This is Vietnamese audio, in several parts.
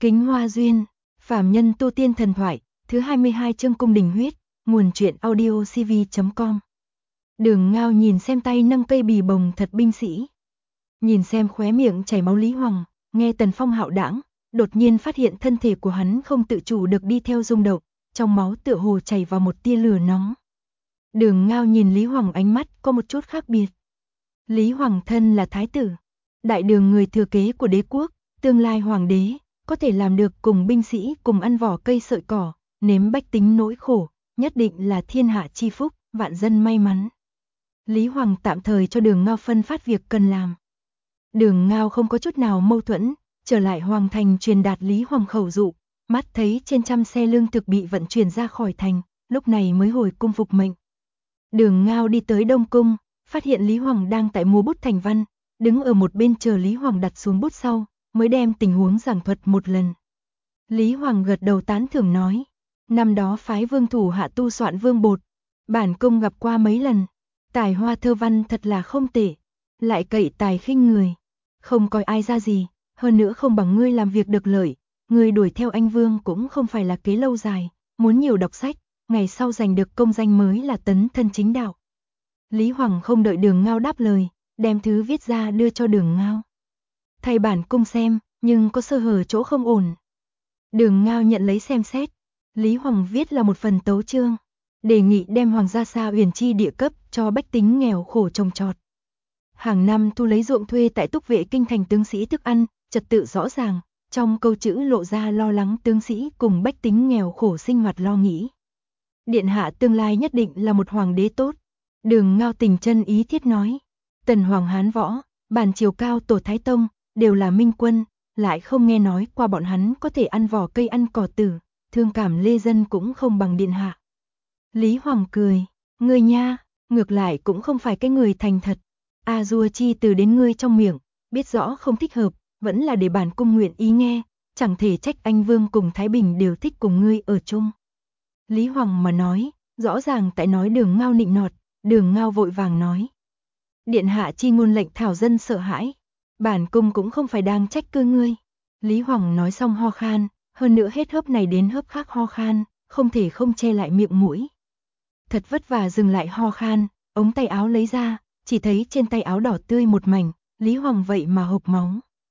Kính Hoa Duyên, Phàm Nhân Tu Tiên Thần Thoại, thứ 22 chương Cung Đình Huyết, nguồn truyện audiocv.com. Đường Ngao nhìn xem tay nâng cây bì bồng thật binh sĩ. Nhìn xem khóe miệng chảy máu Lý Hoàng, nghe Tần Phong hạo đãng, đột nhiên phát hiện thân thể của hắn không tự chủ được đi theo rung động, trong máu tựa hồ chảy vào một tia lửa nóng. Đường Ngao nhìn Lý Hoàng ánh mắt có một chút khác biệt. Lý Hoàng thân là thái tử, đại đường người thừa kế của đế quốc, tương lai hoàng đế, có thể làm được cùng binh sĩ cùng ăn vỏ cây sợi cỏ, nếm bách tính nỗi khổ, nhất định là thiên hạ chi phúc, vạn dân may mắn. Lý Hoàng tạm thời cho Đường Ngao phân phát việc cần làm. Đường Ngao không có chút nào mâu thuẫn, trở lại hoàng thành truyền đạt Lý Hoàng khẩu dụ, mắt thấy trên trăm xe lương thực bị vận chuyển ra khỏi thành, lúc này mới hồi cung phục mệnh. Đường Ngao đi tới Đông Cung, phát hiện Lý Hoàng đang tại múa bút thành văn, đứng ở một bên chờ Lý Hoàng đặt xuống bút sau, mới đem tình huống giảng thuật một lần. Lý Hoàng gật đầu tán thưởng nói, năm đó phái vương thủ hạ tu soạn vương bột, bản cung gặp qua mấy lần, tài hoa thơ văn thật là không tệ, lại cậy tài khinh người, không coi ai ra gì, hơn nữa không bằng ngươi làm việc được lợi, ngươi đuổi theo anh vương cũng không phải là kế lâu dài, muốn nhiều đọc sách, ngày sau giành được công danh mới là tấn thân chính đạo. Lý Hoàng không đợi Đường Ngao đáp lời, đem thứ viết ra đưa cho Đường Ngao. Thầy bản cung xem, nhưng có sơ hở chỗ không ổn. Đường Ngao nhận lấy xem xét, Lý Hoàng viết là một phần tấu chương, đề nghị đem hoàng gia Sa Uyển chi địa cấp cho bách tính nghèo khổ trồng trọt. Hàng năm thu lấy ruộng thuê tại Túc Vệ kinh thành tướng sĩ thức ăn, trật tự rõ ràng, trong câu chữ lộ ra lo lắng tướng sĩ cùng bách tính nghèo khổ sinh hoạt lo nghĩ. Điện hạ tương lai nhất định là một hoàng đế tốt. Đường Ngao tình chân ý thiết nói, Tần Hoàng Hán Võ, bản chiều cao Tổ Thái Tông, đều là minh quân, lại không nghe nói qua bọn hắn có thể ăn vỏ cây ăn cỏ tử, thương cảm lê dân cũng không bằng điện hạ. Lý Hoàng cười, ngươi nha, ngược lại cũng không phải cái người thành thật, a dua chi từ đến ngươi trong miệng, biết rõ không thích hợp, vẫn là để bản cung nguyện ý nghe, chẳng thể trách anh vương cùng Thái Bình đều thích cùng ngươi ở chung. Lý Hoàng mà nói, rõ ràng tại nói Đường Ngao nịnh nọt. Đường Ngao vội vàng nói, điện hạ chi ngôn lệnh thảo dân sợ hãi, bản cung cũng không phải đang trách cứ ngươi. Lý Hoàng nói xong ho khan, hơn nữa hết hớp này đến hớp khác ho khan, không thể không che lại miệng mũi. Thật vất vả dừng lại ho khan, ống tay áo lấy ra, chỉ thấy trên tay áo đỏ tươi một mảnh, Lý Hoàng vậy mà hộc máu.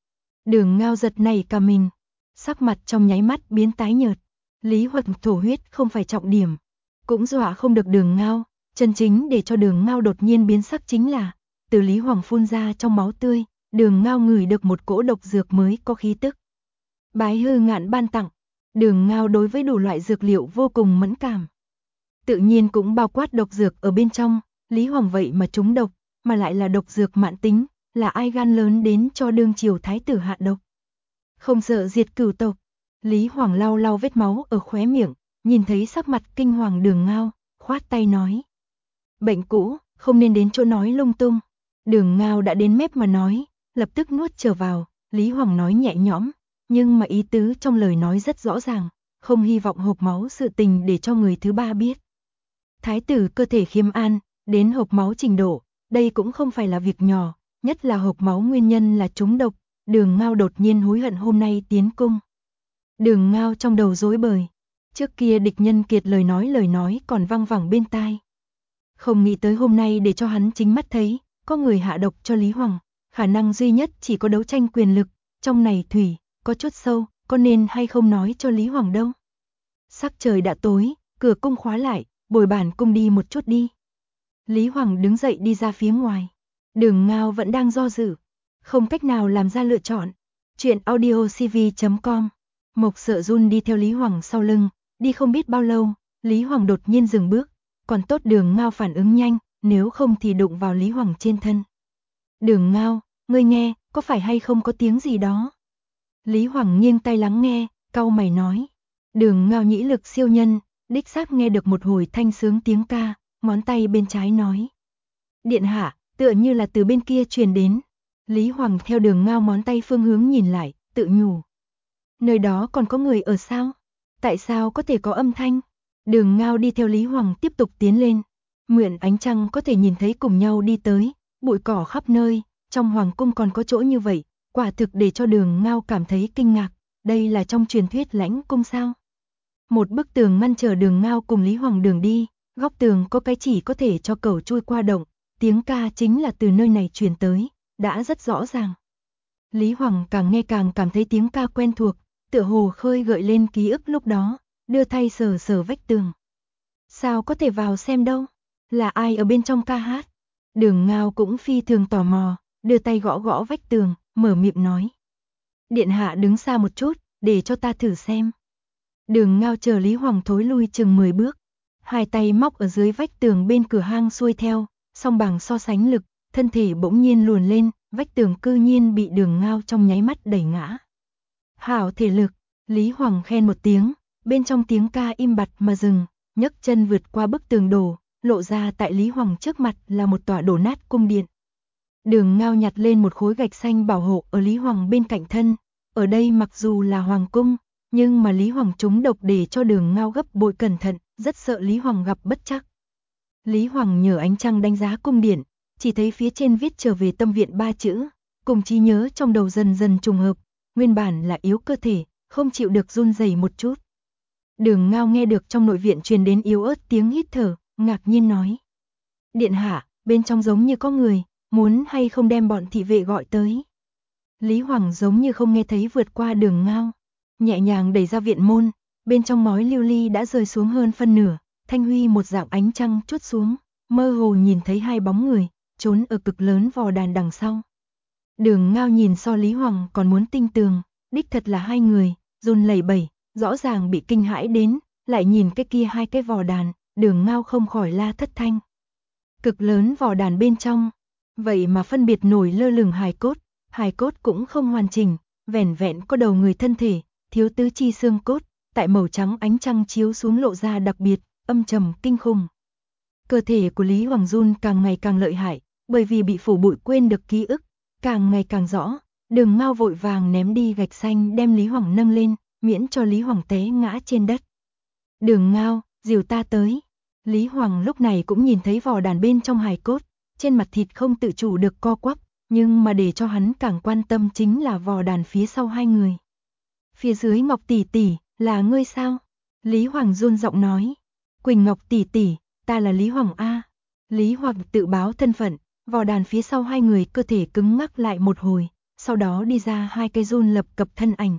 Đường Ngao giật nảy cả mình, sắc mặt trong nháy mắt biến tái nhợt. Lý Hoàng thổ huyết không phải trọng điểm, cũng dọa không được Đường Ngao. Chân chính để cho Đường Ngao đột nhiên biến sắc chính là, từ Lý Hoàng phun ra trong máu tươi, Đường Ngao ngửi được một cỗ độc dược mới có khí tức. Bái Hư Ngạn ban tặng, Đường Ngao đối với đủ loại dược liệu vô cùng mẫn cảm. Tự nhiên cũng bao quát độc dược ở bên trong, Lý Hoàng vậy mà trúng độc, mà lại là độc dược mãn tính, là ai gan lớn đến cho đương triều thái tử hạ độc. Không sợ diệt cửu tộc, Lý Hoàng lau lau vết máu ở khóe miệng, nhìn thấy sắc mặt kinh hoàng Đường Ngao, khoát tay nói. Bệnh cũ, không nên đến chỗ nói lung tung. Đường Ngao đã đến mép mà nói, lập tức nuốt trở vào, Lý Hoàng nói nhẹ nhõm, nhưng mà ý tứ trong lời nói rất rõ ràng, không hy vọng hộc máu sự tình để cho người thứ ba biết. Thái tử cơ thể khiêm an, đến hộc máu trình độ, đây cũng không phải là việc nhỏ, nhất là hộc máu nguyên nhân là trúng độc, Đường Ngao đột nhiên hối hận hôm nay tiến cung. Đường Ngao trong đầu rối bời, trước kia địch nhân kiệt lời nói còn văng vẳng bên tai. Không nghĩ tới hôm nay để cho hắn chính mắt thấy, có người hạ độc cho Lý Hoàng, khả năng duy nhất chỉ có đấu tranh quyền lực, trong này thủy, có chút sâu, có nên hay không nói cho Lý Hoàng đâu. Sắc trời đã tối, cửa cung khóa lại, bồi bản cung đi một chút đi. Lý Hoàng đứng dậy đi ra phía ngoài, Đường Ngao vẫn đang do dự, không cách nào làm ra lựa chọn. Chuyện audiocv.com. Mộc Sợ Run đi theo Lý Hoàng sau lưng, đi không biết bao lâu, Lý Hoàng đột nhiên dừng bước. Còn tốt Đường Ngao phản ứng nhanh, nếu không thì đụng vào Lý Hoàng trên thân. Đường Ngao, ngươi nghe, có phải hay không có tiếng gì đó? Lý Hoàng nghiêng tay lắng nghe, cau mày nói. Đường Ngao nhĩ lực siêu nhân, đích xác nghe được một hồi thanh sướng tiếng ca, ngón tay bên trái nói. Điện hạ, tựa như là từ bên kia truyền đến. Lý Hoàng theo Đường Ngao ngón tay phương hướng nhìn lại, tự nhủ. Nơi đó còn có người ở sao? Tại sao có thể có âm thanh? Đường Ngao đi theo Lý Hoàng tiếp tục tiến lên. Nguyện ánh trăng có thể nhìn thấy cùng nhau đi tới, bụi cỏ khắp nơi, trong hoàng cung còn có chỗ như vậy, quả thực để cho Đường Ngao cảm thấy kinh ngạc. đây là trong truyền thuyết Lãnh Cung sao? Một bức tường ngăn trở Đường Ngao cùng Lý Hoàng đường đi, góc tường có cái chỉ có thể cho cẩu chui qua động, tiếng ca chính là từ nơi này truyền tới, đã rất rõ ràng. Lý Hoàng càng nghe càng cảm thấy tiếng ca quen thuộc, tựa hồ khơi gợi lên ký ức lúc đó, đưa tay sờ sờ vách tường. Sao có thể vào xem đâu? Là ai ở bên trong ca hát? Đường Ngao cũng phi thường tò mò, đưa tay gõ gõ vách tường, mở miệng nói. Điện hạ đứng xa một chút, để cho ta thử xem. Đường Ngao chờ Lý Hoàng thối lui chừng 10 bước, hai tay móc ở dưới vách tường bên cửa hang xuôi theo, song bằng so sánh lực, thân thể bỗng nhiên luồn lên, vách tường cư nhiên bị Đường Ngao trong nháy mắt đẩy ngã. Hảo thể lực, Lý Hoàng khen một tiếng, bên trong tiếng ca im bặt mà dừng, nhấc chân vượt qua bức tường đổ, lộ ra tại Lý Hoàng trước mặt là một tòa đổ nát cung điện. Đường Ngao nhặt lên một khối gạch xanh bảo hộ ở Lý Hoàng bên cạnh thân, ở đây mặc dù là hoàng cung, nhưng mà Lý Hoàng trúng độc để cho Đường Ngao gấp bội cẩn thận, rất sợ Lý Hoàng gặp bất trắc. Lý Hoàng nhờ ánh trăng đánh giá cung điện, chỉ thấy phía trên viết trở về tâm viện 3 chữ, cùng trí nhớ trong đầu dần dần trùng hợp, nguyên bản là yếu cơ thể, không chịu được run rẩy một chút. Đường Ngao nghe được trong nội viện truyền đến yếu ớt tiếng hít thở, ngạc nhiên nói. Điện hạ, bên trong giống như có người, muốn hay không đem bọn thị vệ gọi tới. Lý Hoàng giống như không nghe thấy vượt qua Đường Ngao, nhẹ nhàng đẩy ra viện môn, bên trong ngói lưu ly đã rơi xuống hơn phân nửa, thanh huy một dạng ánh trăng chút xuống, mơ hồ nhìn thấy hai bóng người, trốn ở cực lớn vò đàn đằng sau. Đường Ngao nhìn so Lý Hoàng còn muốn tinh tường, đích thật là hai người, run lẩy bẩy, rõ ràng bị kinh hãi đến, lại nhìn cái kia hai cái vò đàn, Đường Ngao không khỏi la thất thanh. Cực lớn vò đàn bên trong, vậy mà phân biệt nổi lơ lửng hài cốt cũng không hoàn chỉnh, vẻn vẹn có đầu người thân thể, thiếu tứ chi xương cốt, tại màu trắng ánh trăng chiếu xuống lộ ra đặc biệt, âm trầm kinh khủng. Cơ thể của Lý Hoàng run càng ngày càng lợi hại, bởi vì bị phủ bụi quên được ký ức, càng ngày càng rõ. Đường Ngao vội vàng ném đi gạch xanh đem Lý Hoàng nâng lên, miễn cho Lý Hoàng té ngã trên đất. Đường Ngao, dìu ta tới. Lý Hoàng lúc này cũng nhìn thấy vò đàn bên trong hài cốt, trên mặt thịt không tự chủ được co quắp, nhưng mà để cho hắn càng quan tâm chính là vò đàn phía sau hai người. Phía dưới Ngọc tỷ tỷ, là ngươi sao? Lý Hoàng run giọng nói. Quỳnh Ngọc tỷ tỷ, ta là Lý Hoàng a. Lý Hoàng tự báo thân phận, vò đàn phía sau hai người cơ thể cứng ngắc lại một hồi, sau đó đi ra hai cái run lập cập thân ảnh.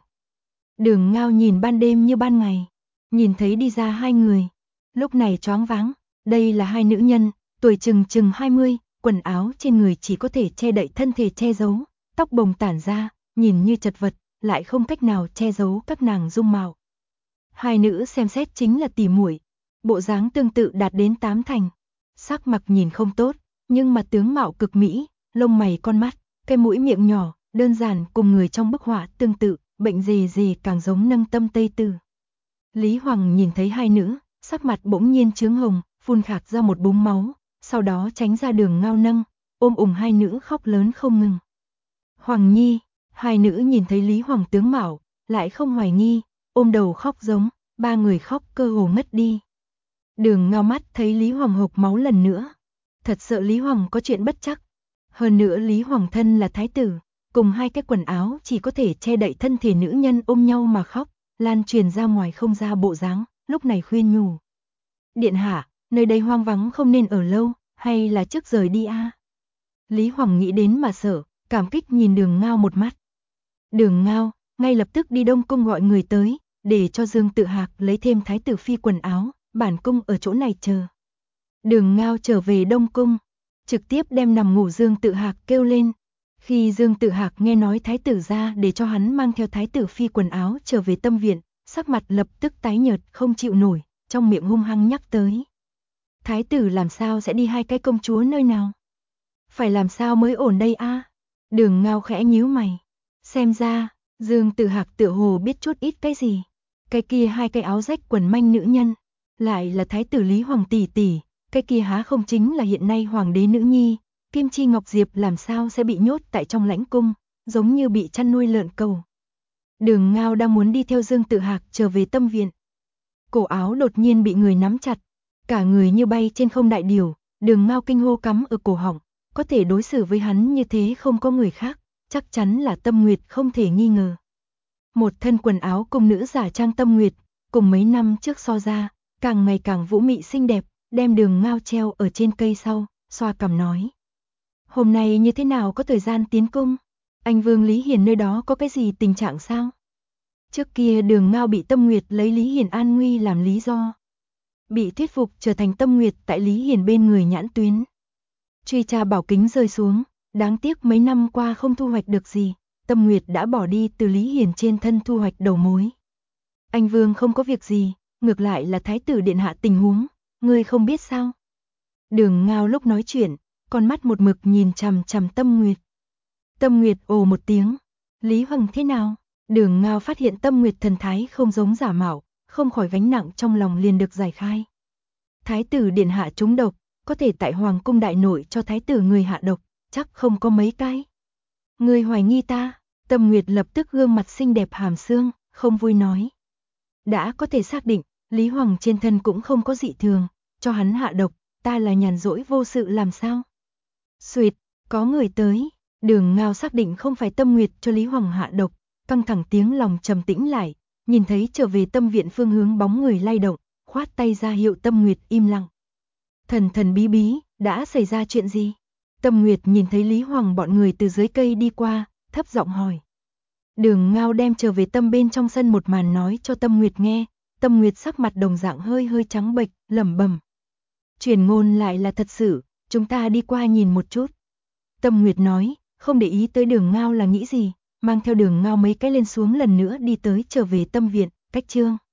Đường Ngao nhìn ban đêm như ban ngày, nhìn thấy đi ra hai người, lúc này choáng váng, đây là hai nữ nhân, tuổi chừng 20, quần áo trên người chỉ có thể che đậy thân thể che giấu, tóc bồng tản ra, nhìn như chật vật, lại không cách nào che giấu các nàng dung mạo. Hai nữ xem xét chính là tỉ muội, bộ dáng tương tự đạt đến 8 thành, sắc mặt nhìn không tốt, nhưng mà tướng mạo cực mỹ, lông mày con mắt, cái mũi miệng nhỏ, đơn giản cùng người trong bức họa tương tự, bệnh gì càng giống nâng tâm Tây Tử. Lý Hoàng nhìn thấy hai nữ, sắc mặt bỗng nhiên chướng hồng, phun khạc ra một búng máu, sau đó tránh ra Đường Ngao nâng, ôm hai nữ khóc lớn không ngừng. Hoàng Nhi, hai nữ nhìn thấy Lý Hoàng tướng mạo, lại không hoài nghi, ôm đầu khóc giống, ba người khóc cơ hồ ngất đi. Đường Ngao mắt thấy Lý Hoàng hộc máu lần nữa, thật sợ Lý Hoàng có chuyện bất trắc. Hơn nữa Lý Hoàng thân là thái tử, cùng hai cái quần áo chỉ có thể che đậy thân thể nữ nhân ôm nhau mà khóc, lan truyền ra ngoài không ra bộ dáng, lúc này khuyên nhủ. Điện hạ, nơi đây hoang vắng không nên ở lâu, hay là trước rời đi a? Lý Hoàng nghĩ đến mà sợ, cảm kích nhìn Đường Ngao một mắt. Đường Ngao, ngay lập tức đi Đông Cung gọi người tới, để cho Dương Tự Hạc lấy thêm thái tử phi quần áo, bản cung ở chỗ này chờ. Đường Ngao trở về Đông Cung, trực tiếp đem nằm ngủ Dương Tự Hạc kêu lên. Khi Dương Tự Hạc nghe nói thái tử ra để cho hắn mang theo thái tử phi quần áo trở về tâm viện, sắc mặt lập tức tái nhợt không chịu nổi, trong miệng hung hăng nhắc tới. Thái tử làm sao sẽ đi hai cái công chúa nơi nào? Phải làm sao mới ổn đây a? Đường Ngao khẽ nhíu mày. Xem ra, Dương Tự Hạc tựa hồ biết chút ít cái gì. Cái kia hai cái áo rách quần manh nữ nhân, lại là thái tử Lý Hoàng tỷ tỷ, cái kia há không chính là hiện nay hoàng đế nữ nhi, Kim Chi Ngọc Diệp làm sao sẽ bị nhốt tại trong lãnh cung, giống như bị chăn nuôi lợn cầu. Đường Ngao đang muốn đi theo Dương Tự Hạc trở về tâm viện. Cổ áo đột nhiên bị người nắm chặt, cả người như bay trên không đại điều, Đường Ngao kinh hô cắm ở cổ họng, có thể đối xử với hắn như thế không có người khác, chắc chắn là Tâm Nguyệt không thể nghi ngờ. Một thân quần áo cung nữ giả trang Tâm Nguyệt, cùng mấy năm trước so ra, càng ngày càng vũ mị xinh đẹp, đem Đường Ngao treo ở trên cây sau, xoa cằm nói. Hôm nay như thế nào có thời gian tiến cung? Anh Vương Lý Hiền nơi đó có cái gì tình trạng sao? Trước kia Đường Ngao bị Tâm Nguyệt lấy Lý Hiền an nguy làm lý do. Bị thuyết phục trở thành Tâm Nguyệt tại Lý Hiền bên người nhãn tuyến. Truy tra bảo kính rơi xuống, đáng tiếc mấy năm qua không thu hoạch được gì, Tâm Nguyệt đã bỏ đi từ Lý Hiền trên thân thu hoạch đầu mối. Anh Vương không có việc gì, ngược lại là Thái tử điện hạ tình huống, ngươi không biết sao? Đường Ngao lúc nói chuyện, con mắt một mực nhìn chằm chằm Tâm Nguyệt. Tâm Nguyệt ồ một tiếng, Lý Hoàng thế nào? Đường Ngao phát hiện Tâm Nguyệt thần thái không giống giả mạo, không khỏi gánh nặng trong lòng liền được giải khai. Thái tử điện hạ trúng độc, có thể tại Hoàng cung đại nội cho thái tử người hạ độc, chắc không có mấy cái. Ngươi hoài nghi ta? Tâm Nguyệt lập tức gương mặt xinh đẹp hàm xương, không vui nói. Đã có thể xác định, Lý Hoàng trên thân cũng không có dị thường, cho hắn hạ độc, ta là nhàn rỗi vô sự làm sao? Xuyệt, có người tới, Đường Ngao xác định không phải Tâm Nguyệt cho Lý Hoàng hạ độc, căng thẳng tiếng lòng trầm tĩnh lại, nhìn thấy trở về Tâm viện phương hướng bóng người lay động, khoát tay ra hiệu Tâm Nguyệt im lặng. Thần thần bí bí, đã xảy ra chuyện gì? Tâm Nguyệt nhìn thấy Lý Hoàng bọn người từ dưới cây đi qua, thấp giọng hỏi. Đường Ngao đem trở về Tâm bên trong sân một màn nói cho Tâm Nguyệt nghe, Tâm Nguyệt sắc mặt đồng dạng hơi hơi trắng bệch, lẩm bẩm. Truyền ngôn lại là thật sự, chúng ta đi qua nhìn một chút. Tâm Nguyệt nói, không để ý tới Đường Ngao là nghĩ gì, mang theo Đường Ngao mấy cái lên xuống lần nữa đi tới trở về Tâm viện, cách chương.